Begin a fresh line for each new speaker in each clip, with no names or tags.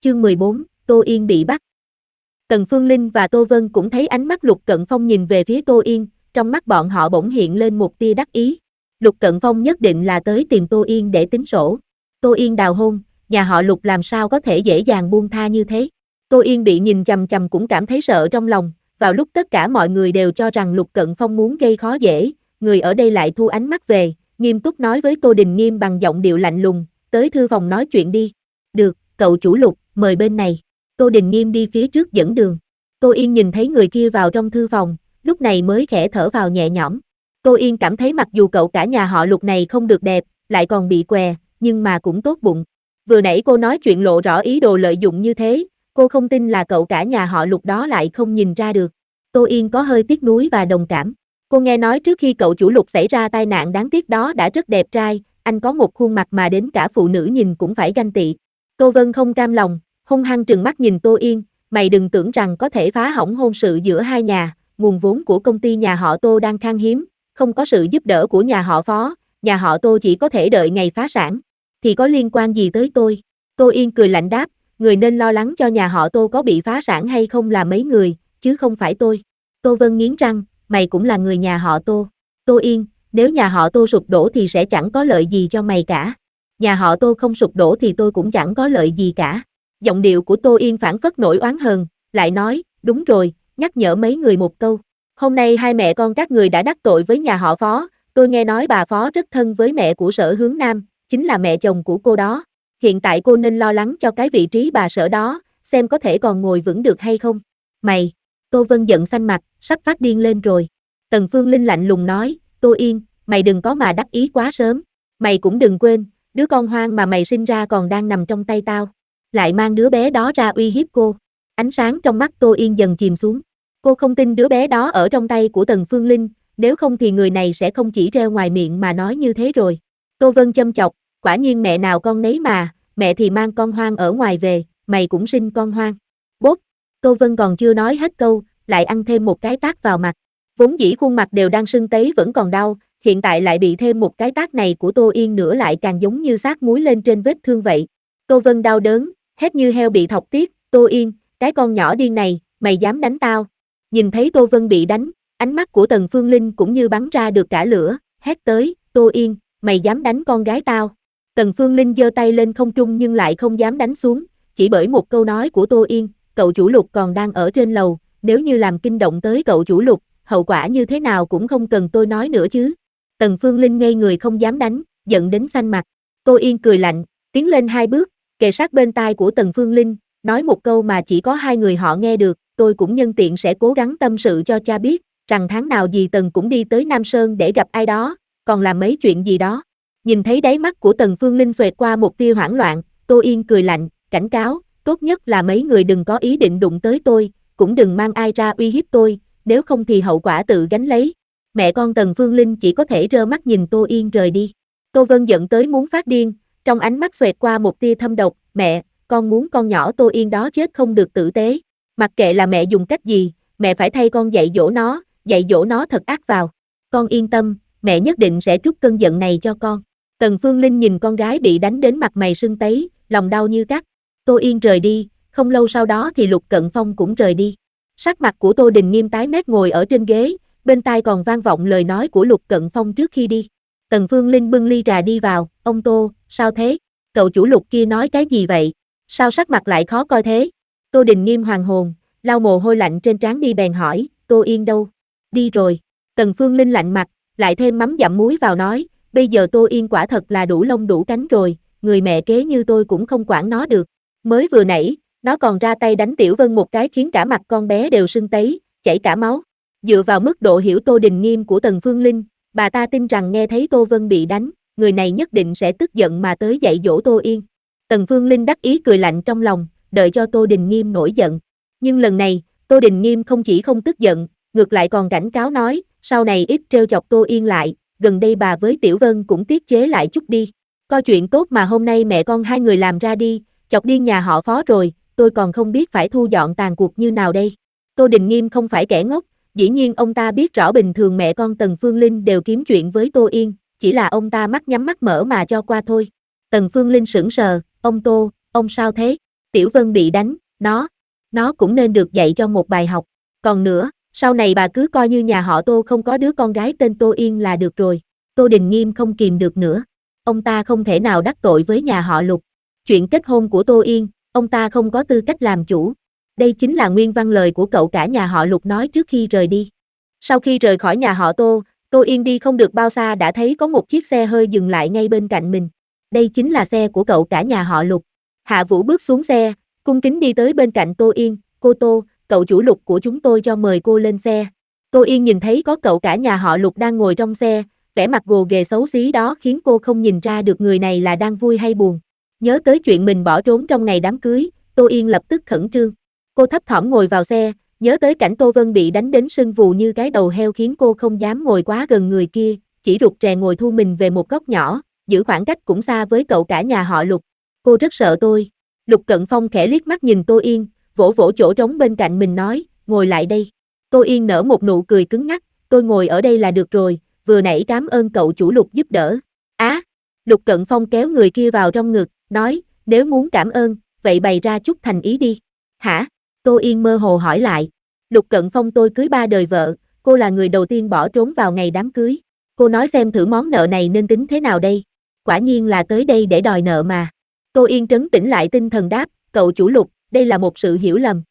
Chương 14, Tô Yên bị bắt. Tần Phương Linh và Tô Vân cũng thấy ánh mắt Lục Cận Phong nhìn về phía Tô Yên, trong mắt bọn họ bỗng hiện lên một tia đắc ý. Lục Cận Phong nhất định là tới tìm Tô Yên để tính sổ. Tô Yên đào hôn, nhà họ Lục làm sao có thể dễ dàng buông tha như thế. Tô Yên bị nhìn chằm chằm cũng cảm thấy sợ trong lòng, vào lúc tất cả mọi người đều cho rằng Lục Cận Phong muốn gây khó dễ, người ở đây lại thu ánh mắt về, nghiêm túc nói với Tô Đình Nghiêm bằng giọng điệu lạnh lùng, tới thư phòng nói chuyện đi. Được, cậu chủ Lục, mời bên này. Tô Đình Nghiêm đi phía trước dẫn đường. Tô Yên nhìn thấy người kia vào trong thư phòng, lúc này mới khẽ thở vào nhẹ nhõm. Tô Yên cảm thấy mặc dù cậu cả nhà họ Lục này không được đẹp, lại còn bị què, nhưng mà cũng tốt bụng. Vừa nãy cô nói chuyện lộ rõ ý đồ lợi dụng như thế, cô không tin là cậu cả nhà họ Lục đó lại không nhìn ra được. Tô Yên có hơi tiếc nuối và đồng cảm. Cô nghe nói trước khi cậu chủ Lục xảy ra tai nạn đáng tiếc đó đã rất đẹp trai, anh có một khuôn mặt mà đến cả phụ nữ nhìn cũng phải ganh tị. Tô Vân không cam lòng, hung hăng trừng mắt nhìn Tô Yên, mày đừng tưởng rằng có thể phá hỏng hôn sự giữa hai nhà, nguồn vốn của công ty nhà họ Tô đang khan hiếm, không có sự giúp đỡ của nhà họ Phó, nhà họ Tô chỉ có thể đợi ngày phá sản. Thì có liên quan gì tới tôi? Tô Yên cười lạnh đáp, người nên lo lắng cho nhà họ Tô có bị phá sản hay không là mấy người, chứ không phải tôi. Tô Vân nghiến răng, mày cũng là người nhà họ Tô. Tô Yên, nếu nhà họ Tô sụp đổ thì sẽ chẳng có lợi gì cho mày cả. Nhà họ Tô không sụp đổ thì tôi cũng chẳng có lợi gì cả. Giọng điệu của Tô Yên phảng phất nỗi oán hờn, lại nói, đúng rồi, nhắc nhở mấy người một câu. Hôm nay hai mẹ con các người đã đắc tội với nhà họ Phó, tôi nghe nói bà Phó rất thân với mẹ của Sở Hướng Nam, chính là mẹ chồng của cô đó. Hiện tại cô nên lo lắng cho cái vị trí bà Sở đó, xem có thể còn ngồi vững được hay không. Mày, Tô Vân giận xanh mặt, sắp phát điên lên rồi. Tần Phương Linh lạnh lùng nói, Tô Yên, mày đừng có mà đắc ý quá sớm. Mày cũng đừng quên, đứa con hoang mà mày sinh ra còn đang nằm trong tay tao. Lại mang đứa bé đó ra uy hiếp cô. Ánh sáng trong mắt Tô Yên dần chìm xuống. Cô không tin đứa bé đó ở trong tay của Tần Phương Linh, nếu không thì người này sẽ không chỉ reo ngoài miệng mà nói như thế rồi. Tô Vân châm chọc, quả nhiên mẹ nào con nấy mà, mẹ thì mang con hoang ở ngoài về, mày cũng sinh con hoang. Bốp, Tô Vân còn chưa nói hết câu, lại ăn thêm một cái tát vào mặt. Vốn dĩ khuôn mặt đều đang sưng tấy vẫn còn đau, hiện tại lại bị thêm một cái tát này của Tô Yên nữa lại càng giống như sát muối lên trên vết thương vậy. Tô Vân đau đớn, hét như heo bị thọc tiết, Tô Yên, cái con nhỏ điên này, mày dám đánh tao. Nhìn thấy Tô Vân bị đánh, ánh mắt của Tần Phương Linh cũng như bắn ra được cả lửa, hét tới, Tô Yên, mày dám đánh con gái tao. Tần Phương Linh giơ tay lên không trung nhưng lại không dám đánh xuống, chỉ bởi một câu nói của Tô Yên, cậu chủ Lục còn đang ở trên lầu, nếu như làm kinh động tới cậu chủ Lục, hậu quả như thế nào cũng không cần tôi nói nữa chứ. Tần Phương Linh ngây người không dám đánh, giận đến xanh mặt. Tô Yên cười lạnh, tiến lên 2 bước, kề sát bên tai của Tần Phương Linh, nói một câu mà chỉ có 2 người họ nghe được, tôi cũng nhân tiện sẽ cố gắng tâm sự cho cha biết, rằng tháng nào dì Tần cũng đi tới Nam Sơn để gặp ai đó, còn làm mấy chuyện gì đó. Nhìn thấy đáy mắt của Tần Phương Linh xoẹt qua một tia hoảng loạn, Tô Yên cười lạnh, cảnh cáo, tốt nhất là mấy người đừng có ý định đụng tới tôi, cũng đừng mang ai ra uy hiếp tôi, nếu không thì hậu quả tự gánh lấy. Mẹ con Tần Phương Linh chỉ có thể trơ mắt nhìn Tô Yên rời đi. Tô Vân giận tới muốn phát điên, trong ánh mắt xoẹt qua một tia thâm độc, mẹ, con muốn con nhỏ Tô Yên đó chết không được tử tế. Mặc kệ là mẹ dùng cách gì, mẹ phải thay con dạy dỗ nó thật ác vào. Con yên tâm, mẹ nhất định sẽ trút cơn giận này cho con. Tần Phương Linh nhìn con gái bị đánh đến mặt mày sưng tấy, lòng đau như cắt. Tô Yên rời đi, không lâu sau đó thì Lục Cận Phong cũng rời đi. Sắc mặt của Tô Đình Nghiêm tái mét ngồi ở trên ghế, bên tai còn vang vọng lời nói của Lục Cận Phong trước khi đi. Tần Phương Linh bưng ly trà đi vào, ông Tô, sao thế? Cậu chủ Lục kia nói cái gì vậy? Sao sắc mặt lại khó coi thế? Tô Đình Nghiêm hoàng hồn, lau mồ hôi lạnh trên trán đi bèn hỏi, Tô Yên đâu? Đi rồi. Tần Phương Linh lạnh mặt, lại thêm mắm dặm muối vào nói, bây giờ Tô Yên quả thật là đủ lông đủ cánh rồi, người mẹ kế như tôi cũng không quản nó được. Mới vừa nãy, nó còn ra tay đánh Tiểu Vân một cái khiến cả mặt con bé đều sưng tấy, chảy cả máu. Dựa vào mức độ hiểu Tô Đình Nghiêm của Tần Phương Linh, bà ta tin rằng nghe thấy Tô Vân bị đánh, người này nhất định sẽ tức giận mà tới dạy dỗ Tô Yên. Tần Phương Linh đắc ý cười lạnh trong lòng, đợi cho Tô Đình Nghiêm nổi giận. Nhưng lần này, Tô Đình Nghiêm không chỉ không tức giận, ngược lại còn cảnh cáo nói, sau này ít trêu chọc Tô Yên lại, gần đây bà với Tiểu Vân cũng tiết chế lại chút đi. Coi chuyện tốt mà hôm nay mẹ con hai người làm ra đi, chọc điên nhà họ Phó rồi, tôi còn không biết phải thu dọn tàn cuộc như nào đây. Tô Đình Nghiêm không phải kẻ ngốc, dĩ nhiên ông ta biết rõ bình thường mẹ con Tần Phương Linh đều kiếm chuyện với Tô Yên, chỉ là ông ta mắt nhắm mắt mở mà cho qua thôi. Tần Phương Linh sững sờ, ông Tô, ông sao thế? Tiểu Vân bị đánh, nó cũng nên được dạy cho một bài học. Còn nữa, sau này bà cứ coi như nhà họ Tô không có đứa con gái tên Tô Yên là được rồi. Tô Đình Nghiêm không kìm được nữa. Ông ta không thể nào đắc tội với nhà họ Lục. Chuyện kết hôn của Tô Yên, ông ta không có tư cách làm chủ. Đây chính là nguyên văn lời của cậu cả nhà họ Lục nói trước khi rời đi. Sau khi rời khỏi nhà họ Tô, Tô Yên đi không được bao xa đã thấy có một chiếc xe hơi dừng lại ngay bên cạnh mình. Đây chính là xe của cậu cả nhà họ Lục. Hạ Vũ bước xuống xe, cung kính đi tới bên cạnh Tô Yên. Cô Tô, cậu chủ Lục của chúng tôi cho mời cô lên xe. Tô Yên nhìn thấy có cậu cả nhà họ Lục đang ngồi trong xe, vẻ mặt gồ ghề xấu xí đó khiến cô không nhìn ra được người này là đang vui hay buồn. Nhớ tới chuyện mình bỏ trốn trong ngày đám cưới, Tô Yên lập tức khẩn trương. Cô thấp thỏm ngồi vào xe, nhớ tới cảnh Tô Vân bị đánh đến sưng vù như cái đầu heo khiến cô không dám ngồi quá gần người kia, chỉ rụt rè ngồi thu mình về một góc nhỏ, giữ khoảng cách cũng xa với cậu cả nhà họ Lục. Cô rất sợ tôi. Lục Cận Phong khẽ liếc mắt nhìn Tô Yên, vỗ vỗ chỗ trống bên cạnh mình nói, ngồi lại đây. Tô Yên nở một nụ cười cứng ngắc, tôi ngồi ở đây là được rồi, vừa nãy cảm ơn cậu chủ Lục giúp đỡ. Lục Cận Phong kéo người kia vào trong ngực, nói, nếu muốn cảm ơn, vậy bày ra chút thành ý đi. Hả? Tô Yên mơ hồ hỏi lại. Lục Cận Phong, tôi cưới 3 đời vợ, cô là người đầu tiên bỏ trốn vào ngày đám cưới. Cô nói xem thử món nợ này nên tính thế nào đây? Quả nhiên là tới đây để đòi nợ mà. Tô Yên trấn tĩnh lại tinh thần đáp, cậu chủ Lục, đây là một sự hiểu lầm.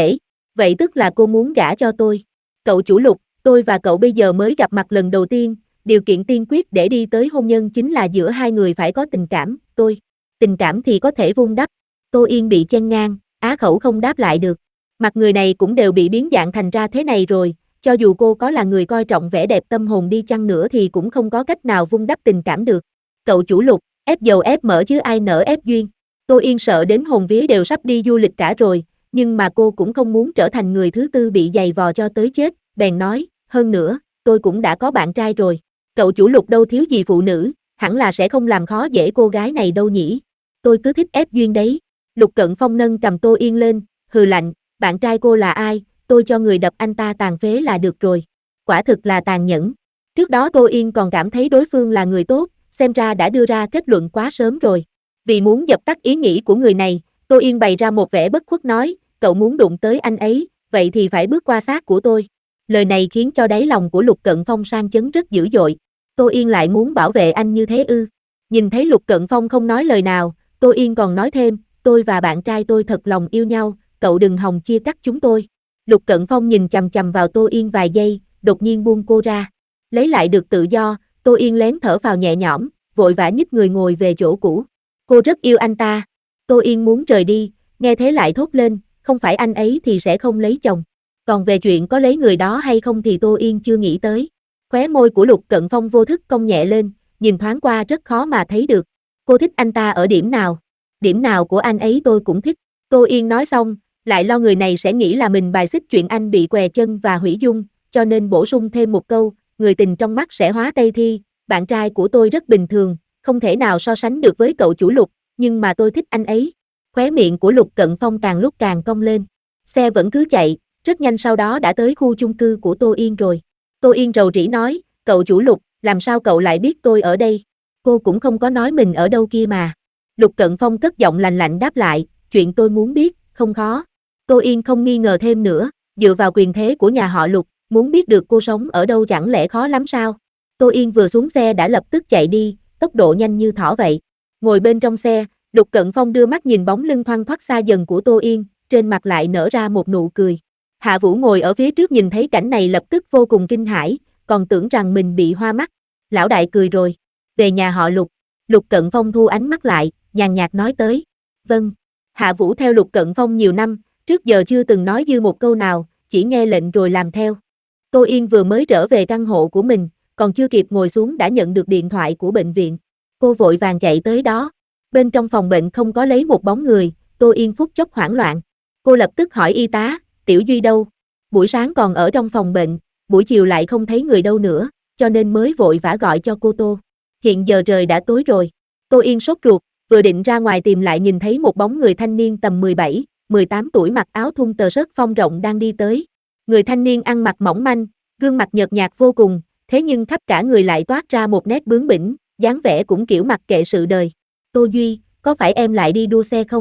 Vậy tức là cô muốn gả cho tôi. Cậu chủ Lục, tôi và cậu bây giờ mới gặp mặt lần đầu tiên, điều kiện tiên quyết để đi tới hôn nhân chính là giữa hai người phải có tình cảm, tình cảm thì có thể vun đắp. Tô Yên bị chen ngang, á khẩu không đáp lại được. Mặt người này cũng đều bị biến dạng thành ra thế này rồi, cho dù cô có là người coi trọng vẻ đẹp tâm hồn đi chăng nữa thì cũng không có cách nào vun đắp tình cảm được. Cậu chủ Lục, ép dầu ép mỡ chứ ai nỡ ép duyên. Tô Yên sợ đến hồn vía đều sắp đi du lịch cả rồi, nhưng mà cô cũng không muốn trở thành người thứ tư bị giày vò cho tới chết, bèn nói, hơn nữa, tôi cũng đã có bạn trai rồi. Cậu chủ Lục đâu thiếu gì phụ nữ, hẳn là sẽ không làm khó dễ cô gái này đâu nhỉ. Tôi cứ thích ép duyên đấy. Lục Cận Phong nâng cầm Tô Yên lên, hừ lạnh, bạn trai cô là ai, tôi cho người đập anh ta tàn phế là được rồi. Quả thực là tàn nhẫn. Trước đó Tô Yên còn cảm thấy đối phương là người tốt, xem ra đã đưa ra kết luận quá sớm rồi. Vì muốn dập tắt ý nghĩ của người này, Tô Yên bày ra một vẻ bất khuất nói, cậu muốn đụng tới anh ấy, vậy thì phải bước qua xác của tôi. Lời này khiến cho đáy lòng của Lục Cận Phong sang chấn rất dữ dội. Tô Yên lại muốn bảo vệ anh như thế ư? Nhìn thấy Lục Cận Phong không nói lời nào, Tô Yên còn nói thêm, tôi và bạn trai tôi thật lòng yêu nhau, cậu đừng hòng chia cắt chúng tôi. Lục Cận Phong nhìn chằm chằm vào Tô Yên vài giây, đột nhiên buông cô ra. Lấy lại được tự do, Tô Yên lén thở vào nhẹ nhõm, vội vã nhích người ngồi về chỗ cũ. Cô rất yêu anh ta. Tô Yên muốn rời đi, nghe thế lại thốt lên, không phải anh ấy thì sẽ không lấy chồng. Còn về chuyện có lấy người đó hay không thì Tô Yên chưa nghĩ tới. Khóe môi của Lục Cận Phong vô thức cong nhẹ lên, nhìn thoáng qua rất khó mà thấy được. Cô thích anh ta ở điểm nào? Điểm nào của anh ấy tôi cũng thích. Tô Yên nói xong, lại lo người này sẽ nghĩ là mình bài xích chuyện anh bị què chân và hủy dung, cho nên bổ sung thêm một câu, người tình trong mắt sẽ hóa Tây Thi, bạn trai của tôi rất bình thường, không thể nào so sánh được với cậu chủ Lục, nhưng mà tôi thích anh ấy. Khóe miệng của Lục Cận Phong càng lúc càng cong lên. Xe vẫn cứ chạy, rất nhanh sau đó đã tới khu chung cư của Tô Yên rồi. Tô Yên rầu rĩ nói, cậu chủ Lục, làm sao cậu lại biết tôi ở đây? Cô cũng không có nói mình ở đâu kia mà. Lục Cận Phong cất giọng lạnh lạnh đáp lại, chuyện tôi muốn biết, không khó. Tô Yên không nghi ngờ thêm nữa, dựa vào quyền thế của nhà họ Lục, muốn biết được cô sống ở đâu chẳng lẽ khó lắm sao? Tô Yên vừa xuống xe đã lập tức chạy đi, tốc độ nhanh như thỏ vậy. Ngồi bên trong xe, Lục Cận Phong đưa mắt nhìn bóng lưng thoăn thoắt xa dần của Tô Yên, trên mặt lại nở ra một nụ cười. Hạ Vũ ngồi ở phía trước nhìn thấy cảnh này lập tức vô cùng kinh hãi, còn tưởng rằng mình bị hoa mắt. Lão đại cười rồi. Về nhà họ Lục. Lục Cận Phong thu ánh mắt lại, nhàn nhạt nói tới. Vâng. Hạ Vũ theo Lục Cận Phong nhiều năm, trước giờ chưa từng nói dư một câu nào, chỉ nghe lệnh rồi làm theo. Tô Yên vừa mới trở về căn hộ của mình, còn chưa kịp ngồi xuống đã nhận được điện thoại của bệnh viện. Cô vội vàng chạy tới đó. Bên trong phòng bệnh không có lấy một bóng người, Tô Yên phút chốc hoảng loạn. Cô lập tức hỏi y tá, Tiểu Duy đâu? Buổi sáng còn ở trong phòng bệnh, buổi chiều lại không thấy người đâu nữa, cho nên mới vội vã gọi cho cô Tô. Hiện giờ trời đã tối rồi. Tô Yên sốt ruột, vừa định ra ngoài tìm lại nhìn thấy một bóng người thanh niên tầm 17, 18 tuổi mặc áo thun tờ sớt phông rộng đang đi tới. Người thanh niên ăn mặc mỏng manh, gương mặt nhợt nhạt vô cùng, thế nhưng khắp cả người lại toát ra một nét bướng bỉnh, dáng vẻ cũng kiểu mặc kệ sự đời. Tô Duy, có phải em lại đi đua xe không?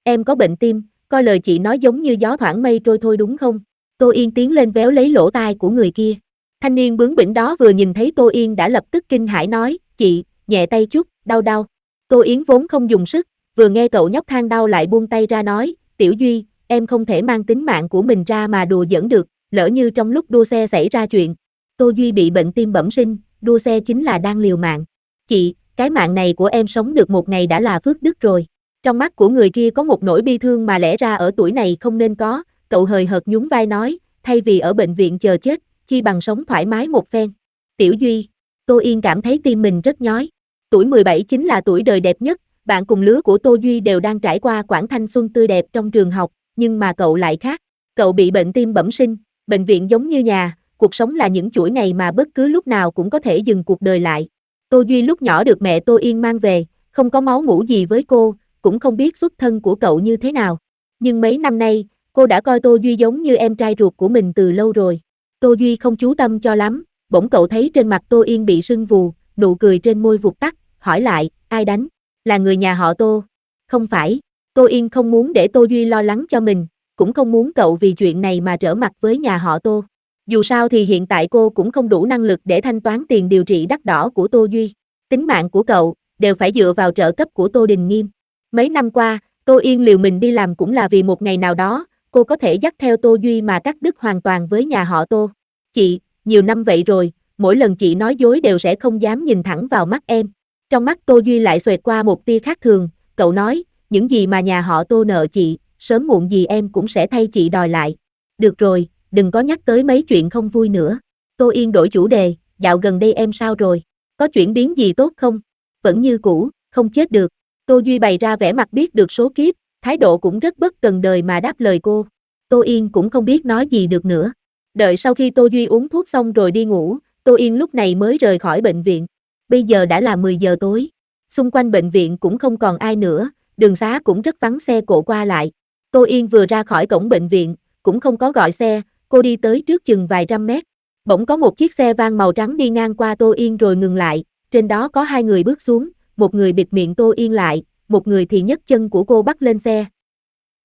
Em có bệnh tim, coi lời chị nói giống như gió thoảng mây trôi thôi đúng không? Tô Yên tiến lên véo lấy lỗ tai của người kia. Thanh niên bướng bỉnh đó vừa nhìn thấy Tô Yên đã lập tức kinh hãi nói, chị, nhẹ tay chút, đau đau. Tô Yến vốn không dùng sức, vừa nghe cậu nhóc than đau lại buông tay ra nói, Tiểu Duy, em không thể mang tính mạng của mình ra mà đùa giỡn được, lỡ như trong lúc đua xe xảy ra chuyện. Tô Duy bị bệnh tim bẩm sinh, đua xe chính là đang liều mạng. Chị, cái mạng này của em sống được một ngày đã là phước đức rồi. Trong mắt của người kia có một nỗi bi thương mà lẽ ra ở tuổi này không nên có, cậu hời hợt nhún vai nói, thay vì ở bệnh viện chờ chết, chi bằng sống thoải mái một phen. Tiểu Duy, Tô Yên cảm thấy tim mình rất nhói. Tuổi 17 chính là tuổi đời đẹp nhất, bạn cùng lứa của Tô Duy đều đang trải qua quãng thanh xuân tươi đẹp trong trường học, nhưng mà cậu lại khác. Cậu bị bệnh tim bẩm sinh, bệnh viện giống như nhà, cuộc sống là những chuỗi ngày mà bất cứ lúc nào cũng có thể dừng cuộc đời lại. Tô Duy lúc nhỏ được mẹ Tô Yên mang về, không có máu mủ gì với cô, cũng không biết xuất thân của cậu như thế nào. Nhưng mấy năm nay, cô đã coi Tô Duy giống như em trai ruột của mình từ lâu rồi. Tô Duy không chú tâm cho lắm, bỗng cậu thấy trên mặt Tô Yên bị sưng vù, nụ cười trên môi vụt tắt, hỏi lại, ai đánh? Là người nhà họ Tô. Không phải, Tô Yên không muốn để Tô Duy lo lắng cho mình, cũng không muốn cậu vì chuyện này mà trở mặt với nhà họ Tô. Dù sao thì hiện tại cô cũng không đủ năng lực để thanh toán tiền điều trị đắt đỏ của Tô Duy. Tính mạng của cậu, đều phải dựa vào trợ cấp của Tô Đình Nghiêm. Mấy năm qua, Tô Yên liều mình đi làm cũng là vì một ngày nào đó, cô có thể dắt theo Tô Duy mà cắt đứt hoàn toàn với nhà họ Tô. Chị, nhiều năm vậy rồi, mỗi lần chị nói dối đều sẽ không dám nhìn thẳng vào mắt em. Trong mắt Tô Duy lại xoẹt qua một tia khác thường, cậu nói, những gì mà nhà họ Tô nợ chị, sớm muộn gì em cũng sẽ thay chị đòi lại. Được rồi, đừng có nhắc tới mấy chuyện không vui nữa. Tô Yên đổi chủ đề, dạo gần đây em sao rồi? Có chuyển biến gì tốt không? Vẫn như cũ, không chết được. Tô Duy bày ra vẻ mặt biết được số kiếp, thái độ cũng rất bất cần đời mà đáp lời cô. Tô Yên cũng không biết nói gì được nữa. Đợi sau khi Tô Duy uống thuốc xong rồi đi ngủ, Tô Yên lúc này mới rời khỏi bệnh viện. Bây giờ đã là 10 giờ tối. Xung quanh bệnh viện cũng không còn ai nữa, đường xá cũng rất vắng xe cộ qua lại. Tô Yên vừa ra khỏi cổng bệnh viện, cũng không có gọi xe, cô đi tới trước chừng vài trăm mét. Bỗng có một chiếc xe van màu trắng đi ngang qua Tô Yên rồi ngừng lại, trên đó có hai người bước xuống, một người bịt miệng Tô Yên lại, một người thì nhấc chân của cô bắt lên xe.